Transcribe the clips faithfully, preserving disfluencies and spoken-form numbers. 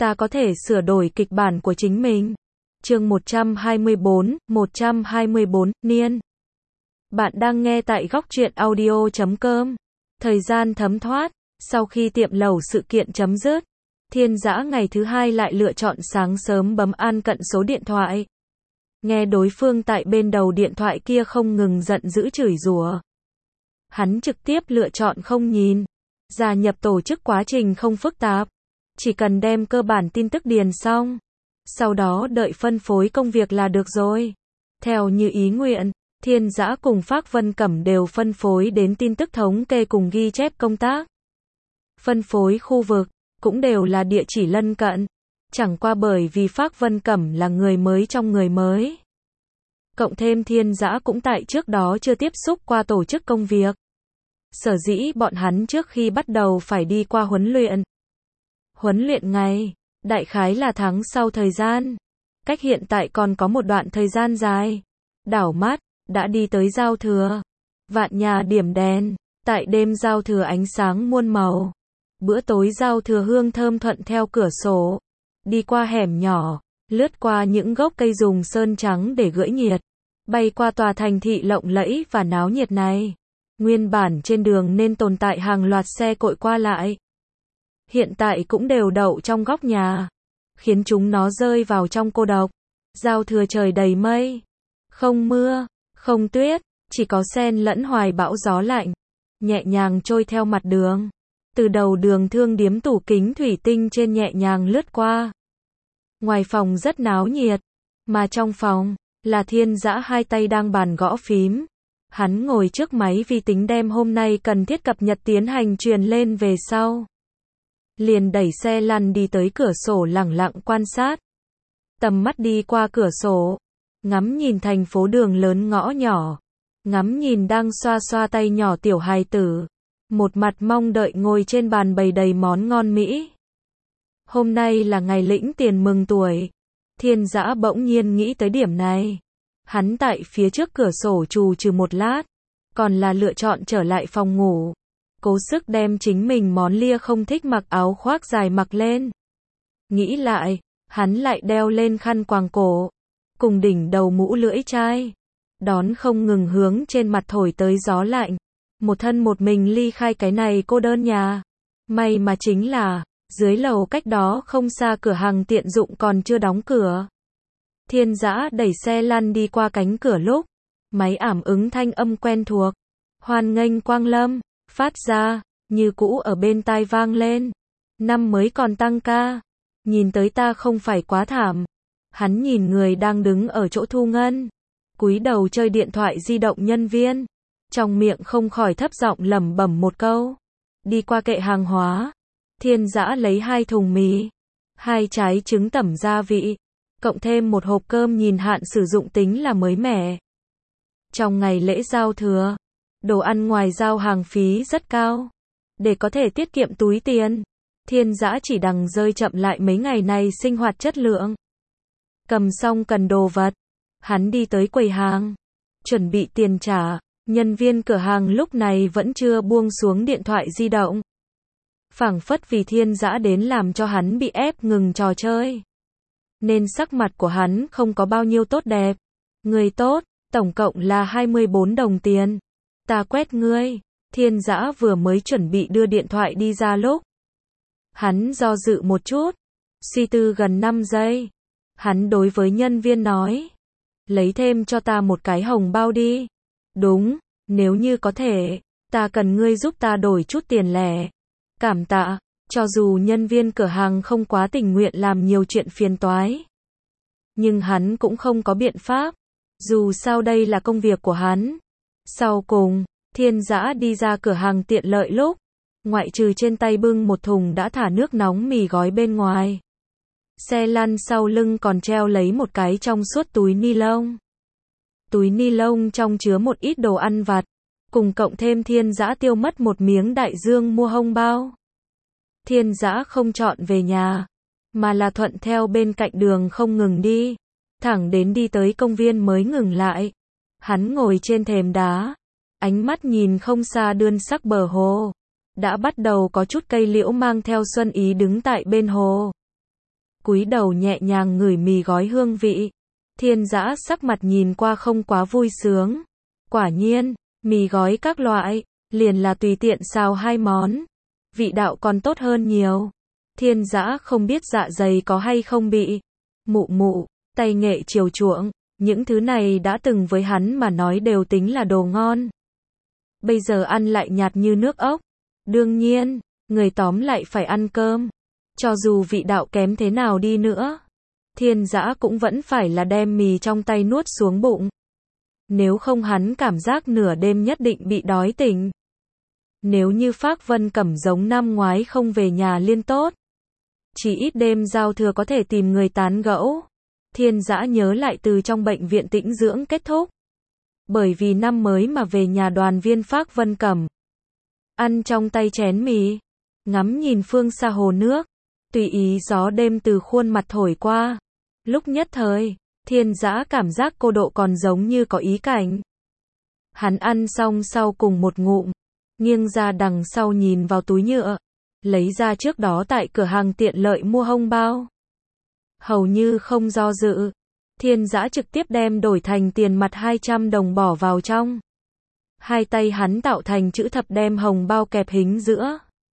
ta có thể sửa đổi kịch bản của chính mình. Chương một trăm hai mươi bốn, một trăm hai mươi bốn, Niên. Bạn đang nghe tại góc truyện audio chấm com. Thời gian thấm thoát, sau khi tiệm lẩu sự kiện chấm dứt, Thiên Dã ngày thứ hai lại lựa chọn sáng sớm bấm an cận số điện thoại. Nghe đối phương tại bên đầu điện thoại kia không ngừng giận dữ chửi rủa. Hắn trực tiếp lựa chọn không nhìn. Gia nhập tổ chức quá trình không phức tạp. Chỉ cần đem cơ bản tin tức điền xong. Sau đó đợi phân phối công việc là được rồi. Theo như ý nguyện, Thiên Dã cùng Phác Vân Cẩm đều phân phối đến tin tức thống kê cùng ghi chép công tác. Phân phối khu vực, cũng đều là địa chỉ lân cận. Chẳng qua bởi vì Phác Vân Cẩm là người mới trong người mới. Cộng thêm Thiên Dã cũng tại trước đó chưa tiếp xúc qua tổ chức công việc. Sở dĩ bọn hắn trước khi bắt đầu phải đi qua huấn luyện. Huấn luyện ngày, đại khái là tháng sau thời gian. Cách hiện tại còn có một đoạn thời gian dài. Đảo mắt, đã đi tới giao thừa. Vạn nhà điểm đèn, tại đêm giao thừa ánh sáng muôn màu. Bữa tối giao thừa hương thơm thuận theo cửa sổ. Đi qua hẻm nhỏ, lướt qua những gốc cây dùng sơn trắng để gửi nhiệt. Bay qua tòa thành thị lộng lẫy và náo nhiệt này. Nguyên bản trên đường nên tồn tại hàng loạt xe cộ qua lại. Hiện tại cũng đều đậu trong góc nhà. Khiến chúng nó rơi vào trong cô độc. Giao thừa trời đầy mây. Không mưa, không tuyết, chỉ có xen lẫn hoài bão gió lạnh. Nhẹ nhàng trôi theo mặt đường. Từ đầu đường thương điếm tủ kính thủy tinh trên nhẹ nhàng lướt qua. Ngoài phòng rất náo nhiệt. Mà trong phòng, là Thiên Dã hai tay đang bàn gõ phím. Hắn ngồi trước máy vi tính đem hôm nay cần thiết cập nhật tiến hành truyền lên về sau. Liền đẩy xe lăn đi tới cửa sổ lẳng lặng quan sát. Tầm mắt đi qua cửa sổ. Ngắm nhìn thành phố đường lớn ngõ nhỏ. Ngắm nhìn đang xoa xoa tay nhỏ tiểu hài tử. Một mặt mong đợi ngồi trên bàn bày đầy món ngon Mỹ. Hôm nay là ngày lĩnh tiền mừng tuổi. Thiên Dã bỗng nhiên nghĩ tới điểm này. Hắn tại phía trước cửa sổ trù trừ một lát. Còn là lựa chọn trở lại phòng ngủ. Cố sức đem chính mình món lia không thích mặc áo khoác dài mặc lên. Nghĩ lại, hắn lại đeo lên khăn quàng cổ. Cùng đỉnh đầu mũ lưỡi chai. Đón không ngừng hướng trên mặt thổi tới gió lạnh. Một thân một mình ly khai cái này cô đơn nhà. May mà chính là, dưới lầu cách đó không xa cửa hàng tiện dụng còn chưa đóng cửa. Thiên Dã đẩy xe lăn đi qua cánh cửa lúc. Máy ảm ứng thanh âm quen thuộc. Hoan nghênh Quang Lâm, phát ra, như cũ ở bên tai vang lên. Năm mới còn tăng ca. Nhìn tới ta không phải quá thảm. Hắn nhìn người đang đứng ở chỗ thu ngân. Cúi đầu chơi điện thoại di động nhân viên. Trong miệng không khỏi thấp giọng lẩm bẩm một câu. Đi qua kệ hàng hóa. Thiên Dã lấy hai thùng mì. Hai trái trứng tẩm gia vị. Cộng thêm một hộp cơm nhìn hạn sử dụng tính là mới mẻ. Trong ngày lễ giao thừa, đồ ăn ngoài giao hàng phí rất cao. Để có thể tiết kiệm túi tiền, Thiên Dã chỉ đành rơi chậm lại mấy ngày này sinh hoạt chất lượng. Cầm xong cần đồ vật, hắn đi tới quầy hàng, chuẩn bị tiền trả. Nhân viên cửa hàng lúc này vẫn chưa buông xuống điện thoại di động. Phảng phất vì Thiên Dã đến làm cho hắn bị ép ngừng trò chơi. Nên sắc mặt của hắn không có bao nhiêu tốt đẹp. Người tốt, tổng cộng là hai mươi bốn đồng tiền. Ta quét ngươi. Thiên Dã vừa mới chuẩn bị đưa điện thoại đi ra lúc. Hắn do dự một chút. Suy tư gần năm giây. Hắn đối với nhân viên nói. Lấy thêm cho ta một cái hồng bao đi. Đúng, nếu như có thể, ta cần ngươi giúp ta đổi chút tiền lẻ. Cảm tạ. Cho dù nhân viên cửa hàng không quá tình nguyện làm nhiều chuyện phiền toái. Nhưng hắn cũng không có biện pháp. Dù sao đây là công việc của hắn. Sau cùng, Thiên Dã đi ra cửa hàng tiện lợi lúc. Ngoại trừ trên tay bưng một thùng đã thả nước nóng mì gói bên ngoài. Xe lăn sau lưng còn treo lấy một cái trong suốt túi ni lông. Túi ni lông trong chứa một ít đồ ăn vặt. Cùng cộng thêm Thiên Dã tiêu mất một miếng đại dương mua hông bao. Thiên Dã không chọn về nhà, mà là thuận theo bên cạnh đường không ngừng đi, thẳng đến đi tới công viên mới ngừng lại. Hắn ngồi trên thềm đá, ánh mắt nhìn không xa đươn sắc bờ hồ. Đã bắt đầu có chút cây liễu mang theo xuân ý đứng tại bên hồ. cúi đầu nhẹ nhàng ngửi mì gói hương vị. Thiên Dã sắc mặt nhìn qua không quá vui sướng. Quả nhiên, mì gói các loại, liền là tùy tiện xào hai món. Vị đạo còn tốt hơn nhiều. Thiên Dã không biết dạ dày có hay không bị mụ mụ, tay nghệ chiều chuộng, những thứ này đã từng với hắn mà nói đều tính là đồ ngon. Bây giờ ăn lại nhạt như nước ốc. Đương nhiên, người tóm lại phải ăn cơm. Cho dù vị đạo kém thế nào đi nữa, Thiên Dã cũng vẫn phải là đem mì trong tay nuốt xuống bụng. Nếu không hắn cảm giác nửa đêm nhất định bị đói tỉnh. Nếu như Phác Vân Cẩm giống năm ngoái không về nhà liên tốt, chỉ ít đêm giao thừa có thể tìm người tán gẫu. Thiên Dã nhớ lại từ trong bệnh viện tĩnh dưỡng kết thúc. Bởi vì năm mới mà về nhà đoàn viên Phác Vân Cẩm. Ăn trong tay chén mì, ngắm nhìn phương xa hồ nước, tùy ý gió đêm từ khuôn mặt thổi qua. Lúc nhất thời, Thiên Dã cảm giác cô độ còn giống như có ý cảnh. Hắn ăn xong sau cùng một ngụm, nghiêng ra đằng sau nhìn vào túi nhựa, lấy ra trước đó tại cửa hàng tiện lợi mua hông bao. Hầu như không do dự, Thiên Dã trực tiếp đem đổi thành tiền mặt hai trăm đồng bỏ vào trong. Hai tay hắn tạo thành chữ thập đem hồng bao kẹp hính giữa.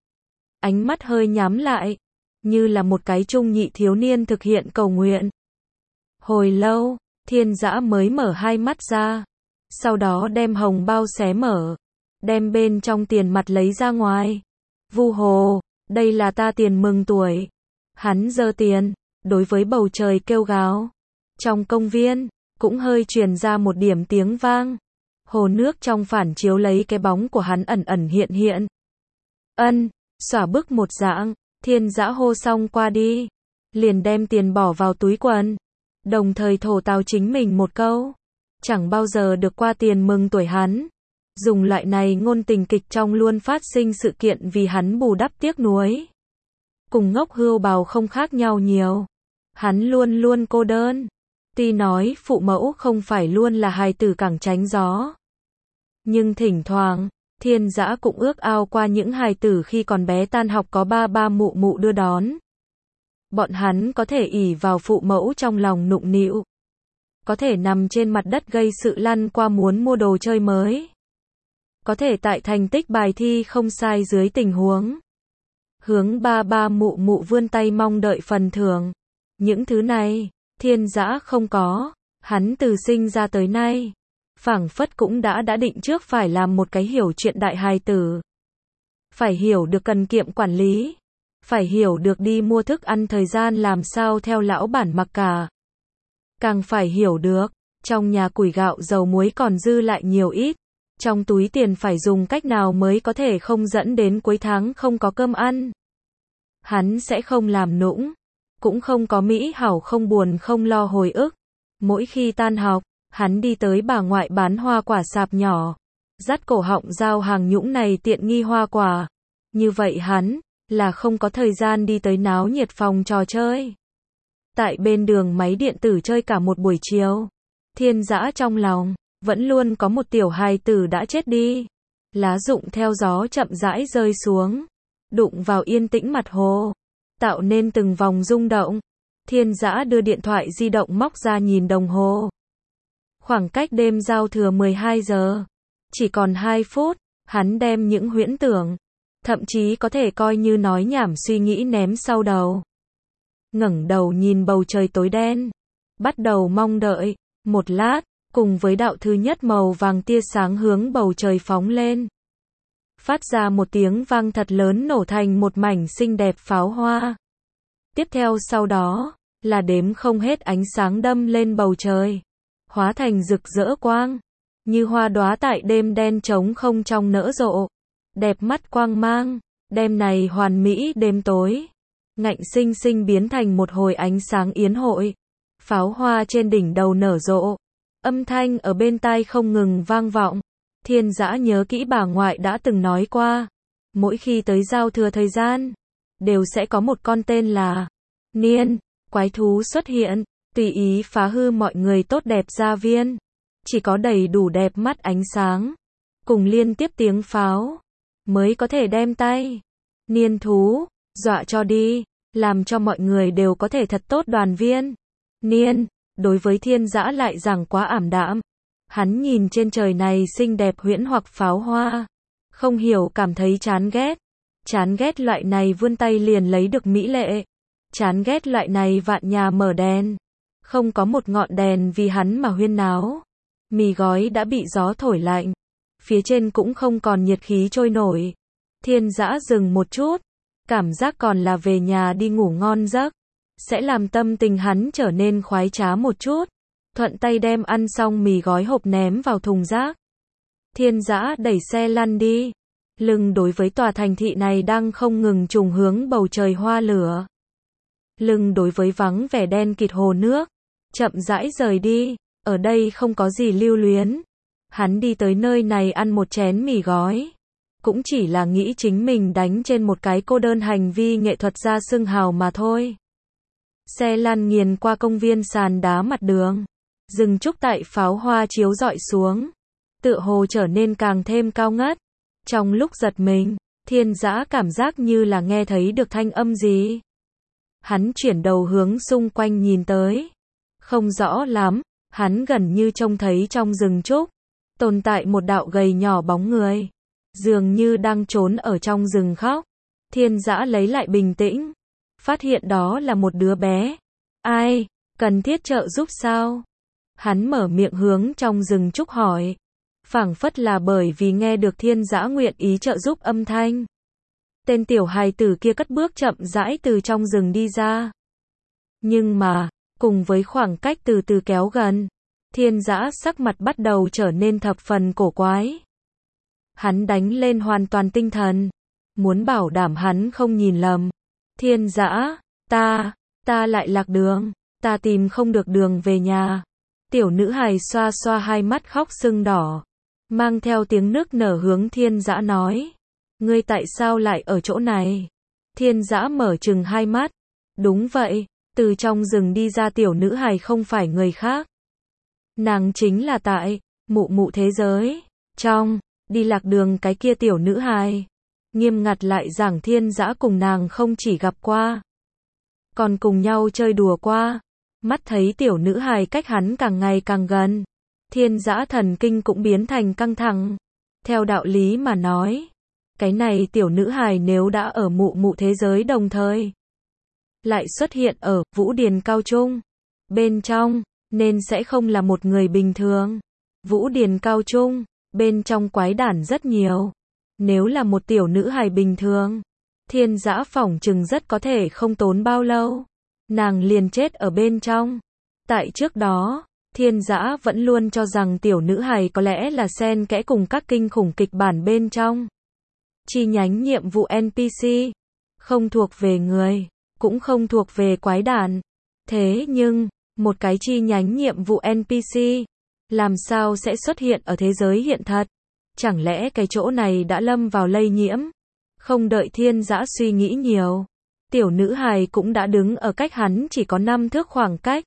Ánh mắt hơi nhắm lại, như là một cái trung nhị thiếu niên thực hiện cầu nguyện. Hồi lâu, Thiên Dã mới mở hai mắt ra, sau đó đem hồng bao xé mở, đem bên trong tiền mặt lấy ra ngoài. Vu hồ, đây là ta tiền mừng tuổi. Hắn giơ tiền, đối với bầu trời kêu gào. Trong công viên, cũng hơi truyền ra một điểm tiếng vang. Hồ nước trong phản chiếu lấy cái bóng của hắn ẩn ẩn hiện hiện. Ân, xỏa bức một dạng, Thiên Dã hô xong qua đi, liền đem tiền bỏ vào túi quần, đồng thời thổ tào chính mình một câu. Chẳng bao giờ được qua tiền mừng tuổi hắn. Dùng loại này ngôn tình kịch trong luôn phát sinh sự kiện vì hắn bù đắp tiếc nuối. Cùng ngốc hươu bào không khác nhau nhiều. Hắn luôn luôn cô đơn. Tuy nói phụ mẫu không phải luôn là hài tử cẳng tránh gió. Nhưng thỉnh thoảng, Thiên Dã cũng ước ao qua những hài tử khi còn bé tan học có ba ba mụ mụ đưa đón. Bọn hắn có thể ỷ vào phụ mẫu trong lòng nụng nịu. Có thể nằm trên mặt đất gây sự lăn qua muốn mua đồ chơi mới. Có thể tại thành tích bài thi không sai dưới tình huống. Hướng ba ba mụ mụ vươn tay mong đợi phần thưởng. Những thứ này, Thiên Dã không có. Hắn từ sinh ra tới nay, phảng phất cũng đã đã định trước phải làm một cái hiểu chuyện đại hài tử. Phải hiểu được cần kiệm quản lý. Phải hiểu được đi mua thức ăn thời gian làm sao theo lão bản mặc cả. Càng phải hiểu được, trong nhà củi gạo dầu muối còn dư lại nhiều ít. Trong túi tiền phải dùng cách nào mới có thể không dẫn đến cuối tháng không có cơm ăn. Hắn sẽ không làm nũng. Cũng không có mỹ hảo không buồn không lo hồi ức. Mỗi khi tan học, hắn đi tới bà ngoại bán hoa quả sạp nhỏ. Dắt cổ họng giao hàng nhũng này tiện nghi hoa quả. Như vậy hắn, là không có thời gian đi tới náo nhiệt phòng trò chơi. Tại bên đường máy điện tử chơi cả một buổi chiều. Thiên Dã trong lòng, vẫn luôn có một tiểu hài tử đã chết đi. Lá rụng theo gió chậm rãi rơi xuống. Đụng vào yên tĩnh mặt hồ. Tạo nên từng vòng rung động. Thiên Dã đưa điện thoại di động móc ra nhìn đồng hồ. Khoảng cách đêm giao thừa mười hai giờ. Chỉ còn hai phút, hắn đem những huyễn tưởng, thậm chí có thể coi như nói nhảm suy nghĩ ném sau đầu. Ngẩng đầu nhìn bầu trời tối đen. Bắt đầu mong đợi. Một lát, cùng với đạo thứ nhất màu vàng tia sáng hướng bầu trời phóng lên. Phát ra một tiếng vang thật lớn nổ thành một mảnh xinh đẹp pháo hoa. Tiếp theo sau đó, là đếm không hết ánh sáng đâm lên bầu trời. Hóa thành rực rỡ quang. Như hoa đóa tại đêm đen trống không trong nở rộ. Đẹp mắt quang mang. Đêm này hoàn mỹ đêm tối. Ngạnh sinh sinh biến thành một hồi ánh sáng yến hội. Pháo hoa trên đỉnh đầu nở rộ. Âm thanh ở bên tai không ngừng vang vọng. Thiên Dã nhớ kỹ bà ngoại đã từng nói qua. Mỗi khi tới giao thừa thời gian, đều sẽ có một con tên là Niên, quái thú xuất hiện, tùy ý phá hư mọi người tốt đẹp gia viên. Chỉ có đầy đủ đẹp mắt ánh sáng, cùng liên tiếp tiếng pháo, mới có thể đem tay Niên thú dọa cho đi. làm cho mọi người đều có thể thật tốt đoàn viên. Niên, đối với Thiên Dã lại rằng quá ảm đạm. Hắn nhìn trên trời này xinh đẹp huyễn hoặc pháo hoa, không hiểu cảm thấy chán ghét. Chán ghét loại này vươn tay liền lấy được mỹ lệ. Chán ghét loại này vạn nhà mở đèn, không có một ngọn đèn vì hắn mà huyên náo. Mì gói đã bị gió thổi lạnh, phía trên cũng không còn nhiệt khí trôi nổi. Thiên Dã dừng một chút, cảm giác còn là về nhà đi ngủ ngon giấc, sẽ làm tâm tình hắn trở nên khoái trá một chút. Thuận tay đem ăn xong mì gói hộp ném vào thùng rác. Thiên Dã đẩy xe lăn đi. Lưng đối với tòa thành thị này đang không ngừng trùng hướng bầu trời hoa lửa. Lưng đối với vắng vẻ đen kịt hồ nước. Chậm rãi rời đi. Ở đây không có gì lưu luyến. Hắn đi tới nơi này ăn một chén mì gói. Cũng chỉ là nghĩ chính mình đánh trên một cái cô đơn hành vi nghệ thuật ra xưng hào mà thôi. Xe lăn nghiền qua công viên sàn đá mặt đường. Rừng trúc tại pháo hoa chiếu rọi xuống, tựa hồ trở nên càng thêm cao ngất. Trong lúc giật mình, Thiên Dã cảm giác như là nghe thấy được thanh âm gì. Hắn chuyển đầu hướng xung quanh nhìn tới. Không rõ lắm, hắn gần như trông thấy trong rừng trúc tồn tại một đạo gầy nhỏ bóng người, dường như đang trốn ở trong rừng khóc. Thiên Dã lấy lại bình tĩnh, phát hiện đó là một đứa bé. Ai, cần thiết trợ giúp sao? Hắn mở miệng hướng trong rừng trúc hỏi, phảng phất là bởi vì nghe được Thiên Dã nguyện ý trợ giúp âm thanh. Tên tiểu hài tử kia cất bước chậm rãi từ trong rừng đi ra. Nhưng mà, cùng với khoảng cách từ từ kéo gần, Thiên Dã sắc mặt bắt đầu trở nên thập phần cổ quái. Hắn đánh lên hoàn toàn tinh thần, muốn bảo đảm hắn không nhìn lầm. Thiên Dã, ta, ta lại lạc đường, ta tìm không được đường về nhà. Tiểu nữ hài xoa xoa hai mắt khóc sưng đỏ, mang theo tiếng nức nở hướng Thiên Dã nói. Ngươi tại sao lại ở chỗ này? Thiên Dã mở trừng hai mắt. Đúng vậy, từ trong rừng đi ra tiểu nữ hài không phải người khác. Nàng chính là tại mụ mụ thế giới trong đi lạc đường cái kia tiểu nữ hài. Nghiêm ngặt lại giảng Thiên Dã cùng nàng không chỉ gặp qua, còn cùng nhau chơi đùa qua. Mắt thấy tiểu nữ hài cách hắn càng ngày càng gần, Thiên Dã thần kinh cũng biến thành căng thẳng. Theo đạo lý mà nói, cái này tiểu nữ hài nếu đã ở mụ mụ thế giới đồng thời, lại xuất hiện ở Vũ Điền Cao Trung bên trong, nên sẽ không là một người bình thường. Vũ Điền Cao Trung bên trong quái đản rất nhiều. Nếu là một tiểu nữ hài bình thường, Thiên Dã phỏng chừng rất có thể không tốn bao lâu, nàng liền chết ở bên trong. Tại trước đó, Thiên Dã vẫn luôn cho rằng tiểu nữ hài có lẽ là xen kẽ cùng các kinh khủng kịch bản bên trong. Chi nhánh nhiệm vụ en pê xê, không thuộc về người, cũng không thuộc về quái đản. Thế nhưng, một cái chi nhánh nhiệm vụ en pê xê, làm sao sẽ xuất hiện ở thế giới hiện thật? Chẳng lẽ cái chỗ này đã lâm vào lây nhiễm? Không đợi Thiên Dã suy nghĩ nhiều, tiểu nữ hài cũng đã đứng ở cách hắn chỉ có năm thước khoảng cách.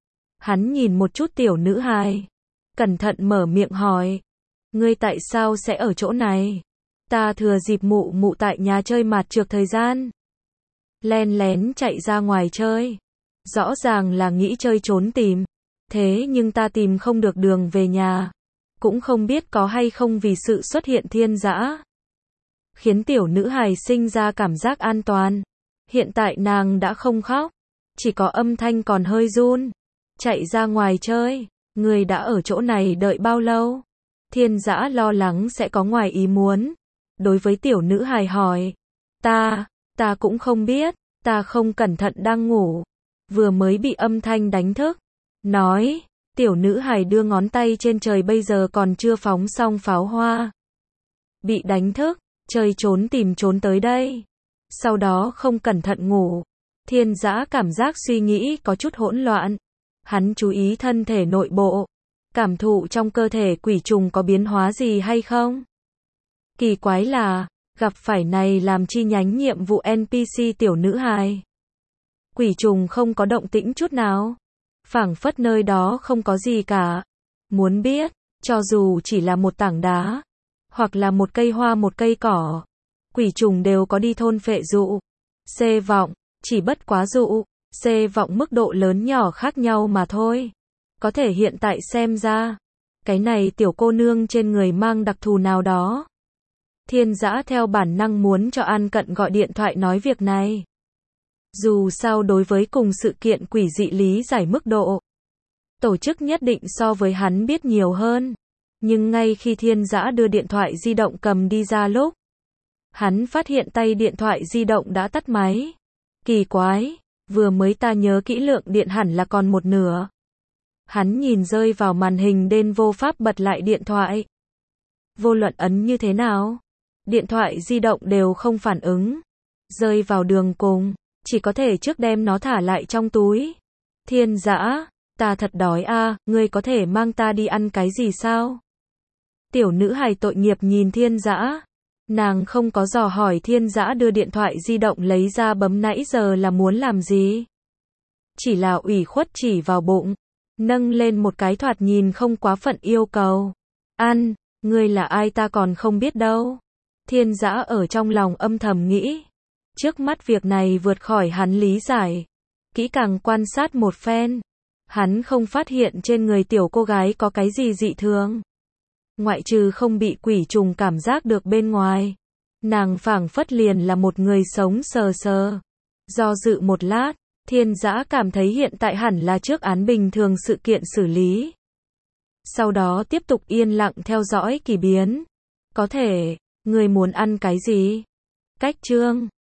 Hắn nhìn một chút tiểu nữ hài, cẩn thận mở miệng hỏi. Ngươi tại sao sẽ ở chỗ này? Ta thừa dịp mụ mụ tại nhà chơi mạt trược thời gian, len lén chạy ra ngoài chơi. Rõ ràng là nghĩ chơi trốn tìm. Thế nhưng ta tìm không được đường về nhà. Cũng không biết có hay không vì sự xuất hiện Thiên Dã, khiến tiểu nữ hài sinh ra cảm giác an toàn. Hiện tại nàng đã không khóc, chỉ có âm thanh còn hơi run. Chạy ra ngoài chơi, người đã ở chỗ này đợi bao lâu? Thiên Dã lo lắng sẽ có ngoài ý muốn. Đối với tiểu nữ hài hỏi, ta, ta cũng không biết, ta không cẩn thận đang ngủ, vừa mới bị âm thanh đánh thức. Nói, tiểu nữ hài đưa ngón tay trên trời bây giờ còn chưa phóng xong pháo hoa. Bị đánh thức, chơi trốn tìm trốn tới đây. Sau đó không cẩn thận ngủ. Thiên Dã cảm giác suy nghĩ có chút hỗn loạn. Hắn chú ý thân thể nội bộ, cảm thụ trong cơ thể quỷ trùng có biến hóa gì hay không. Kỳ quái là, gặp phải này làm chi nhánh nhiệm vụ en pê xê tiểu nữ hài. Quỷ trùng không có động tĩnh chút nào. Phảng phất nơi đó không có gì cả. Muốn biết, cho dù chỉ là một tảng đá, hoặc là một cây hoa một cây cỏ, quỷ trùng đều có đi thôn phệ dụ, xê vọng, Chỉ bất quá dụ, C vọng mức độ lớn nhỏ khác nhau mà thôi. Có thể hiện tại xem ra, cái này tiểu cô nương trên người mang đặc thù nào đó. Thiên Dã theo bản năng muốn cho An Cận gọi điện thoại nói việc này. Dù sao đối với cùng sự kiện quỷ dị lý giải mức độ, tổ chức nhất định so với hắn biết nhiều hơn. Nhưng ngay khi Thiên Dã đưa điện thoại di động cầm đi ra lúc, hắn phát hiện tay điện thoại di động đã tắt máy. Kỳ quái, vừa mới ta nhớ kỹ lượng điện hẳn là còn một nửa. Hắn nhìn rơi vào màn hình đến vô pháp bật lại điện thoại. Vô luận ấn như thế nào, điện thoại di động đều không phản ứng. Rơi vào đường cùng, chỉ có thể trước đem nó thả lại trong túi. Thiên Dã, ta thật đói a, ngươi có thể mang ta đi ăn cái gì sao? Tiểu nữ hài tội nghiệp nhìn Thiên Dã. Nàng không có dò hỏi Thiên Dã đưa điện thoại di động lấy ra bấm nãy giờ là muốn làm gì. Chỉ là ủy khuất chỉ vào bụng, nâng lên một cái thoạt nhìn không quá phận yêu cầu. Ăn, ngươi là ai ta còn không biết đâu. Thiên Dã ở trong lòng âm thầm nghĩ. Trước mắt việc này vượt khỏi hắn lý giải. Kỹ càng quan sát một phen, hắn không phát hiện trên người tiểu cô gái có cái gì dị thường. Ngoại trừ không bị quỷ trùng cảm giác được bên ngoài. Nàng phảng phất liền là một người sống sờ sờ. Do dự một lát, Thiên Dã cảm thấy hiện tại hẳn là trước án bình thường sự kiện xử lý. Sau đó tiếp tục yên lặng theo dõi kỳ biến. Có thể, người muốn ăn cái gì? Cách chương